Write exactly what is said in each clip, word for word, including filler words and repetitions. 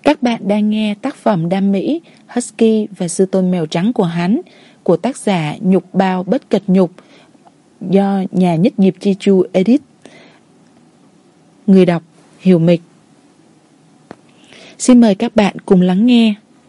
Các bạn đang nghe tác phẩm đam mỹ Husky và Sư Tôn Mèo Trắng của hắn của tác giả Nhục Bao Bất Kịch Nhục do nhà Nhất Diệp Chi Chu edit. Người đọc Hiểu Mịch. Xin mời các bạn cùng lắng nghe.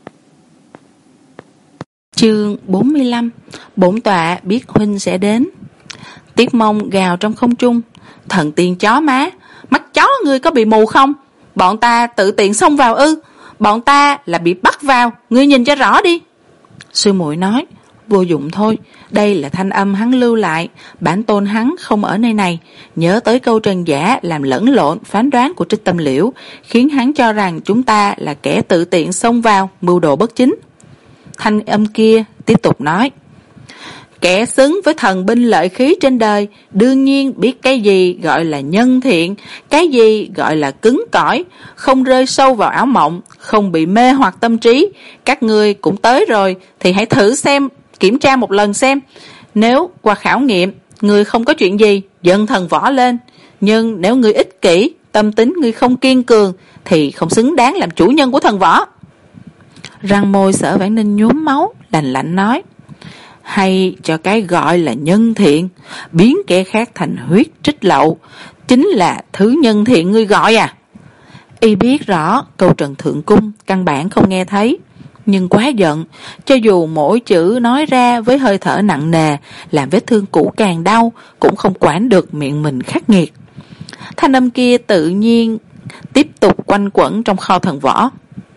Chương bốn mươi lăm. Bổn tọa biết huynh sẽ đến. Tiết Mông gào trong không trung: Thần tiên chó má, mắt chó ngươi có bị mù không? Bọn ta tự tiện xông vào ư? Bọn ta là bị bắt vào, ngươi nhìn cho rõ đi. Sư muội nói: Vô dụng thôi, đây là thanh âm hắn lưu lại, bản tôn hắn không ở nơi này. Nhớ tới câu Trần Giả làm lẫn lộn phán đoán của Trích Tâm Liễu, khiến hắn cho rằng chúng ta là kẻ tự tiện xông vào, mưu đồ bất chính. Thanh âm kia tiếp tục nói: Kẻ xứng với thần binh lợi khí trên đời đương nhiên biết cái gì gọi là nhân thiện, cái gì gọi là cứng cỏi, không rơi sâu vào ảo mộng, không bị mê hoặc tâm trí. Các ngươi cũng tới rồi thì hãy thử xem, kiểm tra một lần xem. Nếu qua khảo nghiệm ngươi không có chuyện gì, dâng thần võ lên. Nhưng nếu ngươi ích kỷ, tâm tính ngươi không kiên cường, thì không xứng đáng làm chủ nhân của thần võ. Răng môi Sở Vãn Ninh nhuốm máu, lạnh lạnh nói: Hay cho cái gọi là nhân thiện, biến kẻ khác thành huyết trích lậu, chính là thứ nhân thiện ngươi gọi à? Y biết rõ câu Trần Thượng Cung căn bản không nghe thấy, nhưng quá giận, cho dù mỗi chữ nói ra với hơi thở nặng nề, làm vết thương cũ càng đau, cũng không quản được miệng mình khắc nghiệt. Thanh âm kia tự nhiên tiếp tục quanh quẩn trong kho thần võ.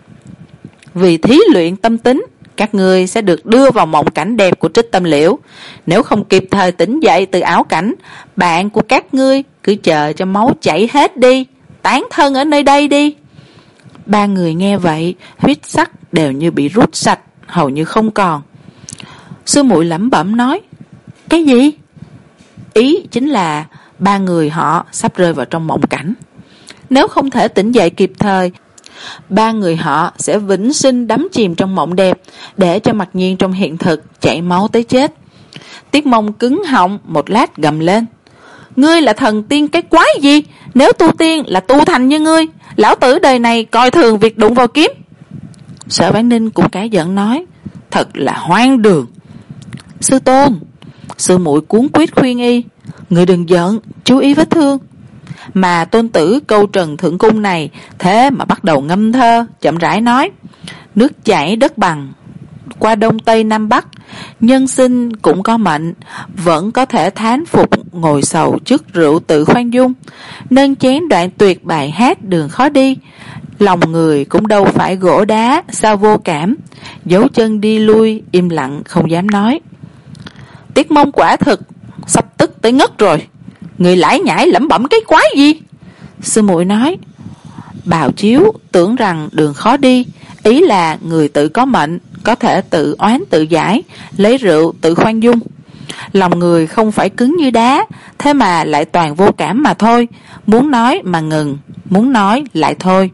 Vì thí luyện tâm tính, các ngươi sẽ được đưa vào mộng cảnh đẹp của Trích Tâm Liễu. Nếu không kịp thời tỉnh dậy từ ảo cảnh, bạn của các ngươi cứ chờ cho máu chảy hết đi, tán thân ở nơi đây đi. Ba người nghe vậy, huyết sắc đều như bị rút sạch, hầu như không còn. Sư muội lẩm bẩm nói: Cái gì? Ý chính là ba người họ sắp rơi vào trong mộng cảnh. Nếu không thể tỉnh dậy kịp thời, ba người họ sẽ vĩnh sinh đắm chìm trong mộng đẹp, để cho Mặc Nhiên trong hiện thực chảy máu tới chết. Tiết Mông cứng họng một lát gầm lên: Ngươi là thần tiên cái quái gì? Nếu tu tiên là tu thành như ngươi, lão tử đời này coi thường việc đụng vào kiếm. Sở Vãn Ninh cũng cả giận nói: Thật là hoang đường. Sư Tôn, sư muội cuống quýt khuyên y: Ngươi đừng giận, chú ý vết thương. Mà tôn tử câu Trần Thượng Cung này thế mà bắt đầu ngâm thơ, chậm rãi nói: Nước chảy đất bằng, qua đông tây nam bắc, nhân sinh cũng có mệnh, vẫn có thể thán phục ngồi sầu trước rượu tự khoan dung. Nâng chén đoạn tuyệt bài hát đường khó đi, lòng người cũng đâu phải gỗ đá, sao vô cảm. Dấu chân đi lui, im lặng không dám nói. Tiết Mông quả thực sắp tức tới ngất rồi. Người lải nhải lẩm bẩm cái quái gì? Sư muội nói: Bào chiếu tưởng rằng đường khó đi, ý là người tự có mệnh, có thể tự oán tự giải, lấy rượu tự khoan dung. Lòng người không phải cứng như đá, thế mà lại toàn vô cảm mà thôi. Muốn nói mà ngừng, muốn nói lại thôi.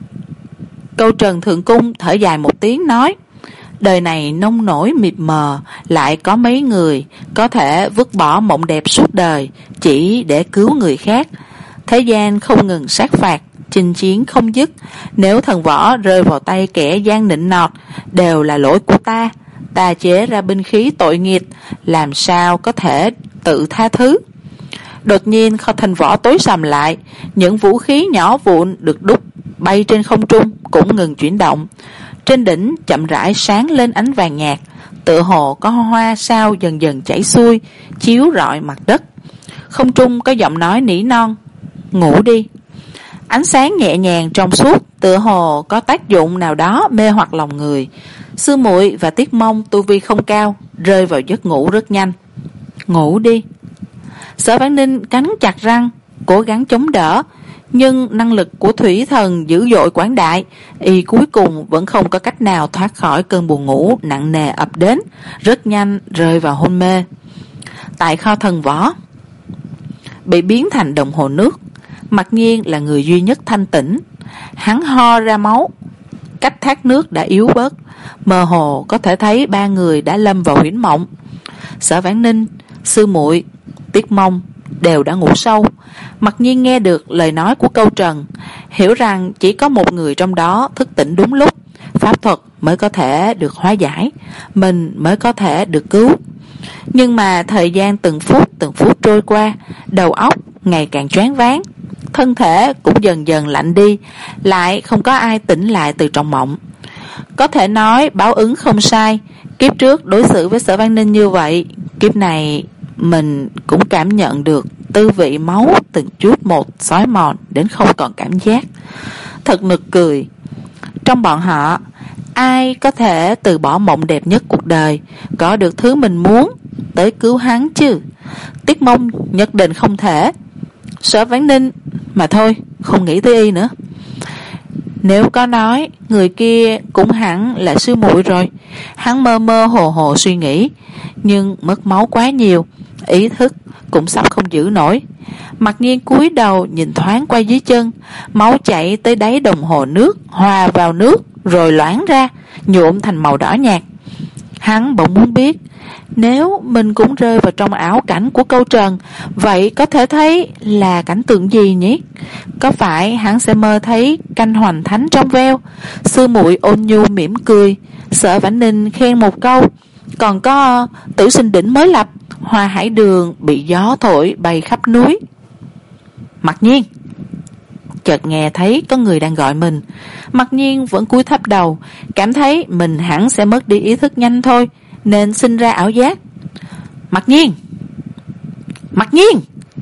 Câu Trần Thượng Cung thở dài một tiếng nói: Đời này nông nổi mịt mờ, lại có mấy người có thể vứt bỏ mộng đẹp suốt đời chỉ để cứu người khác. Thế gian không ngừng sát phạt, chinh chiến không dứt. Nếu thần võ rơi vào tay kẻ gian nịnh nọt, đều là lỗi của ta. Ta chế ra binh khí tội nghiệt, làm sao có thể tự tha thứ. Đột nhiên kho thần võ tối sầm lại, những vũ khí nhỏ vụn được đúc bay trên không trung cũng ngừng chuyển động. Trên đỉnh chậm rãi sáng lên ánh vàng nhạt, tựa hồ có hoa sao dần dần chảy xuôi, chiếu rọi mặt đất. Không trung có giọng nói nỉ non: Ngủ đi. Ánh sáng nhẹ nhàng trong suốt, tựa hồ có tác dụng nào đó mê hoặc lòng người. Sư muội và Tiết Mông tu vi không cao, rơi vào giấc ngủ rất nhanh. Ngủ đi. Sở Vãn Ninh cắn chặt răng, cố gắng chống đỡ, nhưng năng lực của thủy thần dữ dội quảng đại, y cuối cùng vẫn không có cách nào thoát khỏi cơn buồn ngủ nặng nề ập đến, rất nhanh rơi vào hôn mê. Tại kho thần võ bị biến thành đồng hồ nước, Mặc Nhiên là người duy nhất thanh tỉnh. Hắn ho ra máu, cách thác nước đã yếu bớt, mơ hồ có thể thấy ba người đã lâm vào huyễn mộng. Sở Vãn Ninh, sư muội, Tiết Mông đều đã ngủ sâu, Mặc nhiên nghe được lời nói của Câu Trần, hiểu rằng chỉ có một người trong đó thức tỉnh đúng lúc, pháp thuật mới có thể được hóa giải, mình mới có thể được cứu. Nhưng mà thời gian từng phút từng phút trôi qua, đầu óc ngày càng choáng váng, thân thể cũng dần dần lạnh đi, lại không có ai tỉnh lại từ trong mộng. Có thể nói báo ứng không sai, kiếp trước đối xử với Sở Văn Ninh như vậy, kiếp này mình cũng cảm nhận được tư vị máu từng chút một xói mòn đến không còn cảm giác. Thật nực cười. Trong bọn họ, ai có thể từ bỏ mộng đẹp nhất cuộc đời, có được thứ mình muốn, tới cứu hắn chứ? Tiết Mông nhất định không thể. Sở Vãn Ninh mà thôi, không nghĩ tới y nữa. Nếu có nói, người kia cũng hẳn là sư muội rồi. Hắn mơ mơ hồ hồ suy nghĩ, nhưng mất máu quá nhiều, ý thức cũng sắp không giữ nổi. Mặc nhiên cúi đầu nhìn thoáng qua dưới chân, máu chảy tới đáy đồng hồ nước, hòa vào nước rồi loãng ra, nhuộm thành màu đỏ nhạt. Hắn bỗng muốn biết, nếu mình cũng rơi vào trong ảo cảnh của Câu Trần, vậy có thể thấy là cảnh tượng gì nhỉ? Có phải hắn sẽ mơ thấy canh hoành thánh trong veo, sư muội ôn nhu mỉm cười, Sở Vãn Ninh khen một câu, còn có Tử Sinh Đỉnh mới lập, Hoa Hải Đường bị gió thổi bay khắp núi. Mặc nhiên, chợt nghe thấy có người đang gọi mình. Mặc nhiên vẫn cúi thấp đầu, cảm thấy mình hẳn sẽ mất đi ý thức nhanh thôi, nên sinh ra ảo giác. Mặc nhiên, Mặc nhiên.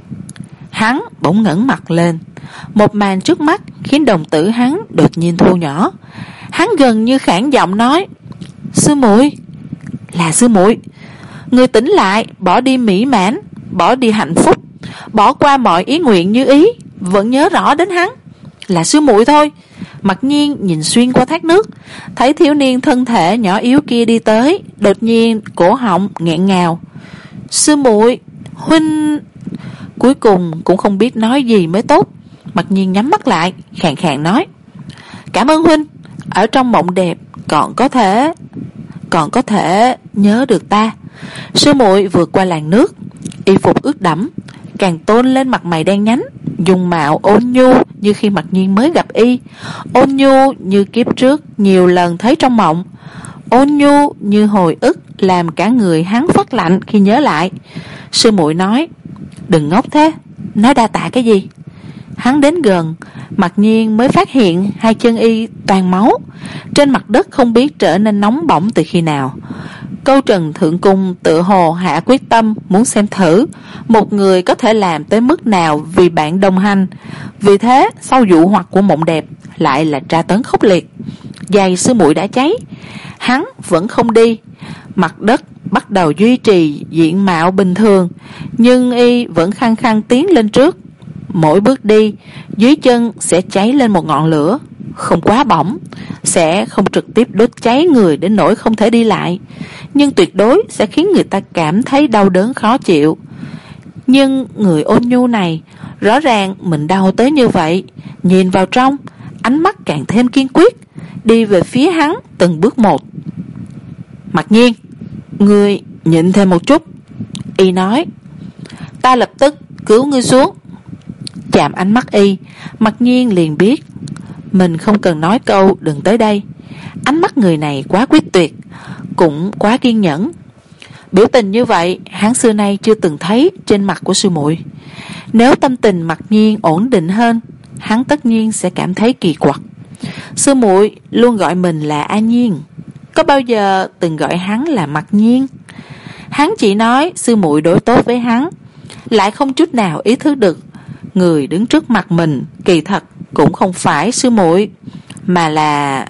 Hắn bỗng ngẩng mặt lên. Một màn trước mắt khiến đồng tử hắn đột nhiên thu nhỏ. Hắn gần như khản giọng nói, sư muội, là sư muội. Người tỉnh lại, bỏ đi mỹ mãn, bỏ đi hạnh phúc, bỏ qua mọi ý nguyện như ý, vẫn nhớ rõ đến hắn, là sư muội thôi. Mặc nhiên nhìn xuyên qua thác nước, thấy thiếu niên thân thể nhỏ yếu kia đi tới, đột nhiên cổ họng nghẹn ngào. Sư muội, huynh... Cuối cùng cũng không biết nói gì mới tốt. Mặc nhiên nhắm mắt lại, khàn khàn nói, cảm ơn huynh, ở trong mộng đẹp còn có thể còn có thể nhớ được ta. Sư muội vượt qua làn nước, y phục ướt đẫm, càng tôn lên mặt mày đen nhánh, dung mạo ôn nhu như khi Mặc nhiên mới gặp y, ôn nhu như kiếp trước nhiều lần thấy trong mộng, ôn nhu như hồi ức làm cả người hắn phát lạnh khi nhớ lại. Sư muội nói, đừng ngốc thế, nói đa tạ cái gì? Hắn đến gần, Mặc nhiên mới phát hiện hai chân y toàn máu, trên mặt đất không biết trở nên nóng bỏng từ khi nào. Câu Trần thượng cung tự hồ hạ quyết tâm muốn xem thử một người có thể làm tới mức nào vì bạn đồng hành. Vì thế sau dụ hoặc của mộng đẹp lại là tra tấn khốc liệt. Giày sư muội đã cháy, hắn vẫn không đi. Mặt đất bắt đầu duy trì diện mạo bình thường, nhưng y vẫn khăng khăng tiến lên trước. Mỗi bước đi, dưới chân sẽ cháy lên một ngọn lửa, không quá bỏng, sẽ không trực tiếp đốt cháy người đến nỗi không thể đi lại, nhưng tuyệt đối sẽ khiến người ta cảm thấy đau đớn khó chịu. Nhưng người ôn nhu này, rõ ràng mình đau tới như vậy, nhìn vào trong, ánh mắt càng thêm kiên quyết, đi về phía hắn từng bước một. Mặc nhiên, ngươi nhịn thêm một chút, y nói, ta lập tức cứu ngươi xuống. Chạm ánh mắt y, Mặc nhiên liền biết mình không cần nói câu đừng tới đây. Ánh mắt người này quá quyết tuyệt, cũng quá kiên nhẫn. Biểu tình như vậy hắn xưa nay chưa từng thấy trên mặt của sư muội. Nếu tâm tình Mặc nhiên ổn định hơn, hắn tất nhiên sẽ cảm thấy kỳ quặc. Sư muội luôn gọi mình là A Nhiên, có bao giờ từng gọi hắn là Mặc nhiên? Hắn chỉ nói sư muội đối tốt với hắn, lại không chút nào ý thức được người đứng trước mặt mình kỳ thật cũng không phải sư muội, mà là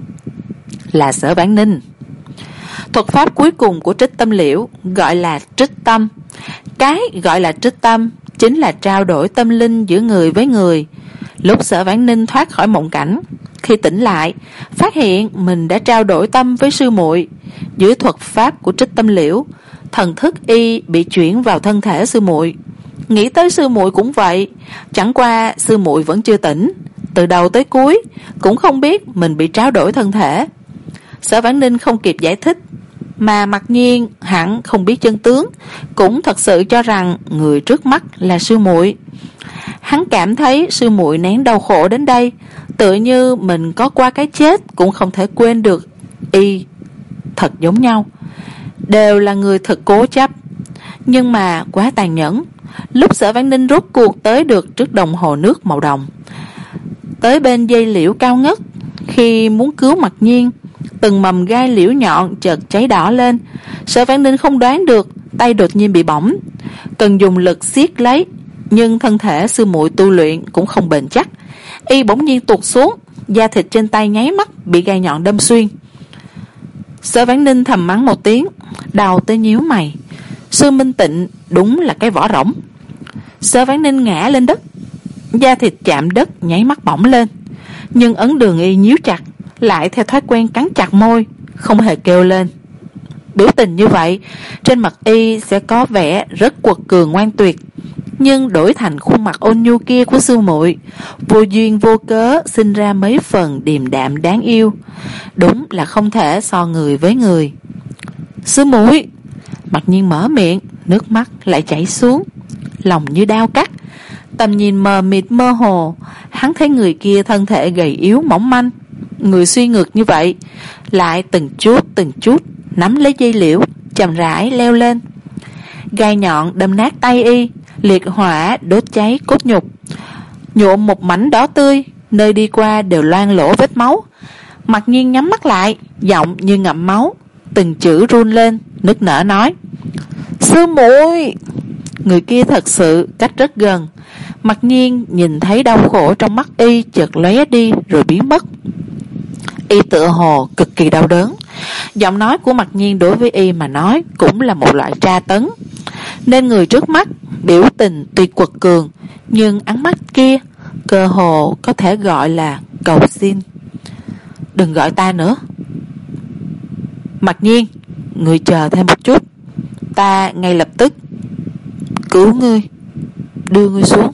là Sở Vãn Ninh. Thuật pháp cuối cùng của Trích Tâm Liễu gọi là trích tâm. Cái gọi là trích tâm chính là trao đổi tâm linh giữa người với người. Lúc Sở Vãn Ninh thoát khỏi mộng cảnh, khi tỉnh lại phát hiện mình đã trao đổi tâm với sư muội. Dưới thuật pháp của Trích Tâm Liễu, thần thức y bị chuyển vào thân thể sư muội. Nghĩ tới sư muội cũng vậy, chẳng qua sư muội vẫn chưa tỉnh, từ đầu tới cuối cũng không biết mình bị trao đổi thân thể. Sở Vãn Ninh không kịp giải thích, mà Mặc nhiên hẳn không biết chân tướng, cũng thật sự cho rằng người trước mắt là sư muội. Hắn cảm thấy sư muội nén đau khổ đến đây, tựa như mình có qua cái chết cũng không thể quên được y. Thật giống nhau, đều là người thật cố chấp, nhưng mà quá tàn nhẫn. Lúc Sở Vãn Ninh rốt cuộc tới được trước đồng hồ nước màu đồng, tới bên dây liễu cao ngất, khi muốn cứu Mặc Nhiên, từng mầm gai liễu nhọn chợt cháy đỏ lên. Sở Vãn Ninh không đoán được, tay đột nhiên bị bỏng, cần dùng lực siết lấy, nhưng thân thể sư muội tu luyện cũng không bền chắc, y bỗng nhiên tụt xuống, da thịt trên tay nháy mắt bị gai nhọn đâm xuyên. Sở Vãn Ninh thầm mắng một tiếng, đau tới nhíu mày. Sư Minh Tịnh đúng là cái vỏ rỗng. Sở Vãn Ninh ngã lên đất, da thịt chạm đất nháy mắt bỏng lên, nhưng ấn đường y nhíu chặt, lại theo thói quen cắn chặt môi, không hề kêu lên. Biểu tình như vậy, trên mặt y sẽ có vẻ rất quật cường ngoan tuyệt, nhưng đổi thành khuôn mặt ôn nhu kia của sư muội, vô duyên vô cớ sinh ra mấy phần điềm đạm đáng yêu, đúng là không thể so người với người. Sư muội! Mặc Nhiên mở miệng, nước mắt lại chảy xuống, lòng như đau cắt, tầm nhìn mờ mịt mơ hồ. Hắn thấy người kia thân thể gầy yếu mỏng manh, người suy ngược như vậy, lại từng chút từng chút nắm lấy dây liễu, chậm rãi leo lên. Gai nhọn đâm nát tay y, liệt hỏa đốt cháy cốt nhục, nhuộm một mảnh đỏ tươi, nơi đi qua đều loang lỗ vết máu. Mặc Nhiên nhắm mắt lại, giọng như ngậm máu, từng chữ run lên, nức nở nói: Sư muội! Người kia thật sự cách rất gần. Mặc Nhiên nhìn thấy đau khổ trong mắt y chợt lóe đi rồi biến mất. Y tựa hồ cực kỳ đau đớn. Giọng nói của Mặc Nhiên đối với y mà nói cũng là một loại tra tấn, nên người trước mắt biểu tình tuy quật cường, nhưng ánh mắt kia cơ hồ có thể gọi là cầu xin. Đừng gọi ta nữa. Mặc Nhiên, người chờ thêm một chút, ta ngay lập tức cứu ngươi, đưa ngươi xuống.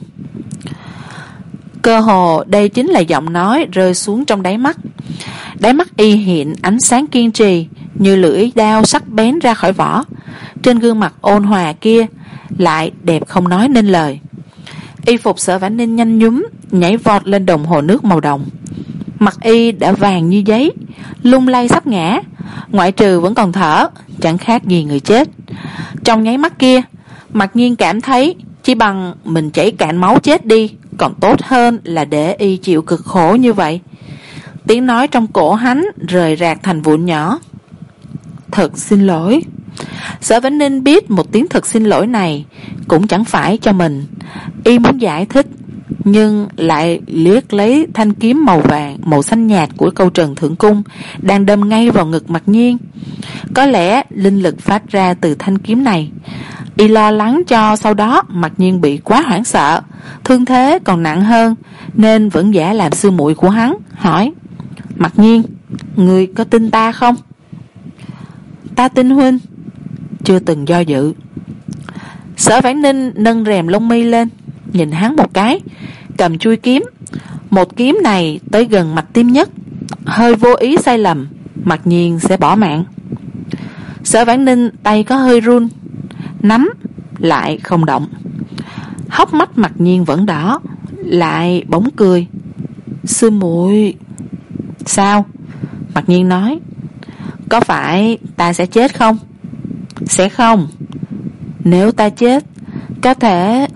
Cơ hồ đây chính là giọng nói rơi xuống trong đáy mắt. Đáy mắt y hiện ánh sáng kiên trì, như lưỡi dao sắc bén ra khỏi vỏ. Trên gương mặt ôn hòa kia lại đẹp không nói nên lời. Y phục Sở Vãn Ninh nhanh nhúm nhảy vọt lên đồng hồ nước màu đồng. Mặt y đã vàng như giấy, lung lay sắp ngã, ngoại trừ vẫn còn thở, chẳng khác gì người chết. Trong nháy mắt kia, Mặc Nhiên cảm thấy chỉ bằng mình chảy cạn máu chết đi còn tốt hơn là để y chịu cực khổ như vậy. Tiếng nói trong cổ hắn rời rạc thành vụn nhỏ. Thật xin lỗi. Sở Vãn Ninh biết một tiếng thật xin lỗi này cũng chẳng phải cho mình. Y muốn giải thích, nhưng lại liếc lấy thanh kiếm màu vàng màu xanh nhạt của câu Trần Thượng Cung đang đâm ngay vào ngực Mặc Nhiên. Có lẽ linh lực phát ra từ thanh kiếm này. Y lo lắng cho sau đó Mặc Nhiên bị quá hoảng sợ, thương thế còn nặng hơn, nên vẫn giả làm sư muội của hắn, hỏi: Mặc Nhiên, ngươi có tin ta không? Ta tin huynh. Chưa từng do dự. Sở Vãn Ninh nâng rèm lông mi lên, nhìn hắn một cái, cầm chuôi kiếm. Một kiếm này tới gần mạch tim nhất, hơi vô ý sai lầm, Mặc Nhiên sẽ bỏ mạng. Sở Vãn Ninh tay có hơi run, nắm lại không động. Hốc mắt Mặc Nhiên vẫn đỏ, lại bỗng cười. Sư muội. Sao? Mặc Nhiên nói: Có phải ta sẽ chết không? Sẽ không. Nếu ta chết, có thể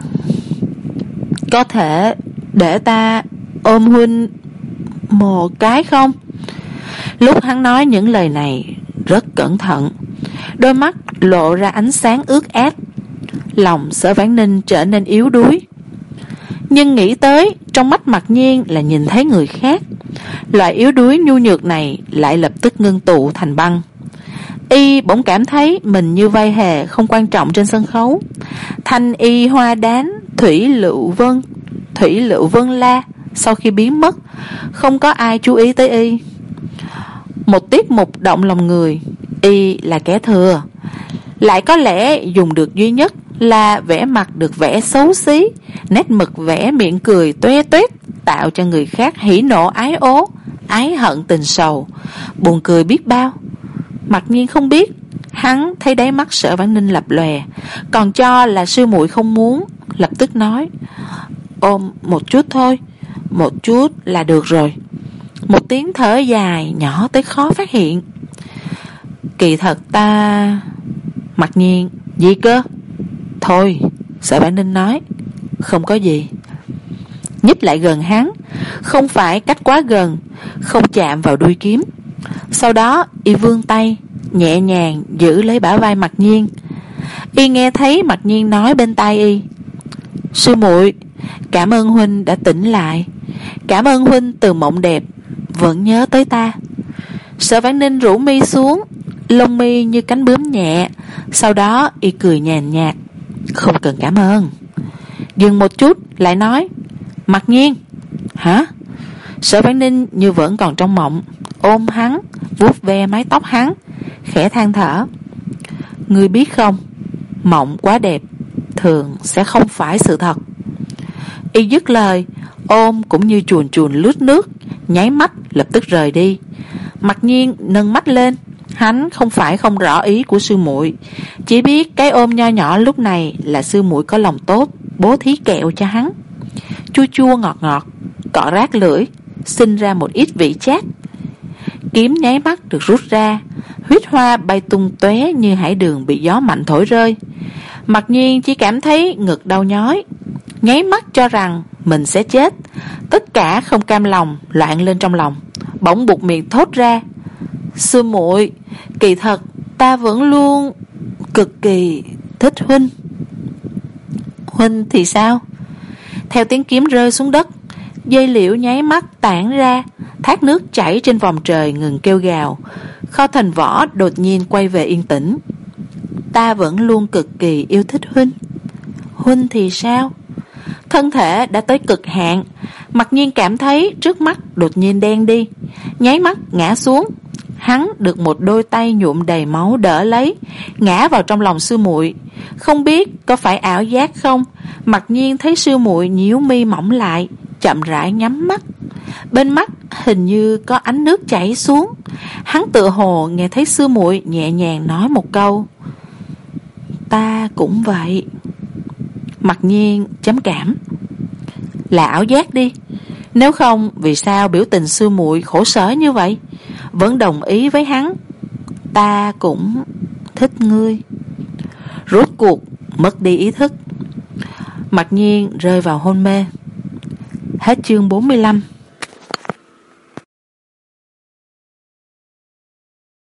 Có thể để ta ôm huynh một cái không? Lúc hắn nói những lời này rất cẩn thận, đôi mắt lộ ra ánh sáng ướt át. Lòng Sở Vãn Ninh trở nên yếu đuối, nhưng nghĩ tới trong mắt Mặc Nhiên là nhìn thấy người khác, loại yếu đuối nhu nhược này lại lập tức ngưng tụ thành băng. Y bỗng cảm thấy mình như vai hề không quan trọng trên sân khấu. Thanh y hoa đán Thủy Lựu Vân Thủy Lựu Vân La sau khi biến mất, không có ai chú ý tới y. Một tiết mục động lòng người, y là kẻ thừa, lại có lẽ dùng được duy nhất là vẽ mặt được vẽ xấu xí, nét mực vẽ miệng cười toe toét, tạo cho người khác hỉ nộ ái ố, ái hận tình sầu, buồn cười biết bao. Mặc Nhiên không biết, hắn thấy đáy mắt Sở Vãn Ninh lập lòe, còn cho là sư muội không muốn, lập tức nói: Ôm một chút thôi, một chút là được rồi. Một tiếng thở dài nhỏ tới khó phát hiện. Kỳ thật ta... Mặc nhiên. Gì cơ? Thôi, Sở Vãn Ninh nói. Không có gì. Nhích lại gần hắn, không phải cách quá gần, không chạm vào đuôi kiếm. Sau đó y vươn tay nhẹ nhàng giữ lấy bả vai Mặc Nhiên. Y nghe thấy Mặc Nhiên nói bên tai y: Sư muội, cảm ơn huynh đã tỉnh lại. Cảm ơn huynh từ mộng đẹp vẫn nhớ tới ta. Sở Vãn Ninh rũ mi xuống, lông mi như cánh bướm nhẹ. Sau đó y cười nhàn nhạt: Không cần cảm ơn. Dừng một chút lại nói: Mặc Nhiên. Hả? Sở Vãn Ninh như vẫn còn trong mộng, ôm hắn, vuốt ve mái tóc hắn, khẽ than thở: Ngươi biết không, mộng quá đẹp thường sẽ không phải sự thật. Y dứt lời, ôm cũng như chuồn chuồn lướt nước, nháy mắt lập tức rời đi. Mặc Nhiên nâng mắt lên. Hắn không phải không rõ ý của sư muội, chỉ biết cái ôm nho nhỏ lúc này là sư muội có lòng tốt bố thí kẹo cho hắn. Chua chua ngọt ngọt, cọ rát lưỡi, sinh ra một ít vị chát. Kiếm nháy mắt được rút ra, huyết hoa bay tung tóe như hải đường bị gió mạnh thổi rơi. Mặc Nhiên chỉ cảm thấy ngực đau nhói, nháy mắt cho rằng mình sẽ chết. Tất cả không cam lòng loạn lên trong lòng, bỗng buột miệng thốt ra: Sư muội, kỳ thật ta vẫn luôn cực kỳ thích huynh. Huynh thì sao? Theo tiếng kiếm rơi xuống đất, dây liễu nháy mắt tản ra, thác nước chảy trên vòng trời ngừng kêu gào. Kho thành võ đột nhiên quay về yên tĩnh. Ta vẫn luôn cực kỳ yêu thích huynh. Huynh thì sao? Thân thể đã tới cực hạn, Mặc Nhiên cảm thấy trước mắt đột nhiên đen đi, nháy mắt ngã xuống. Hắn được một đôi tay nhuộm đầy máu đỡ lấy, ngã vào trong lòng sư muội. Không biết có phải ảo giác không, Mặc Nhiên thấy sư muội nhíu mi mỏng lại, chậm rãi nhắm mắt. Bên mắt hình như có ánh nước chảy xuống. Hắn tự hồ nghe thấy sư muội nhẹ nhàng nói một câu: Ta cũng vậy. Mặc Nhiên chấm cảm: Là ảo giác đi. Nếu không, vì sao biểu tình sư muội khổ sở như vậy? Vẫn đồng ý với hắn: Ta cũng thích ngươi. Rốt cuộc mất đi ý thức, Mặc Nhiên rơi vào hôn mê. Hết chương bốn mươi lăm.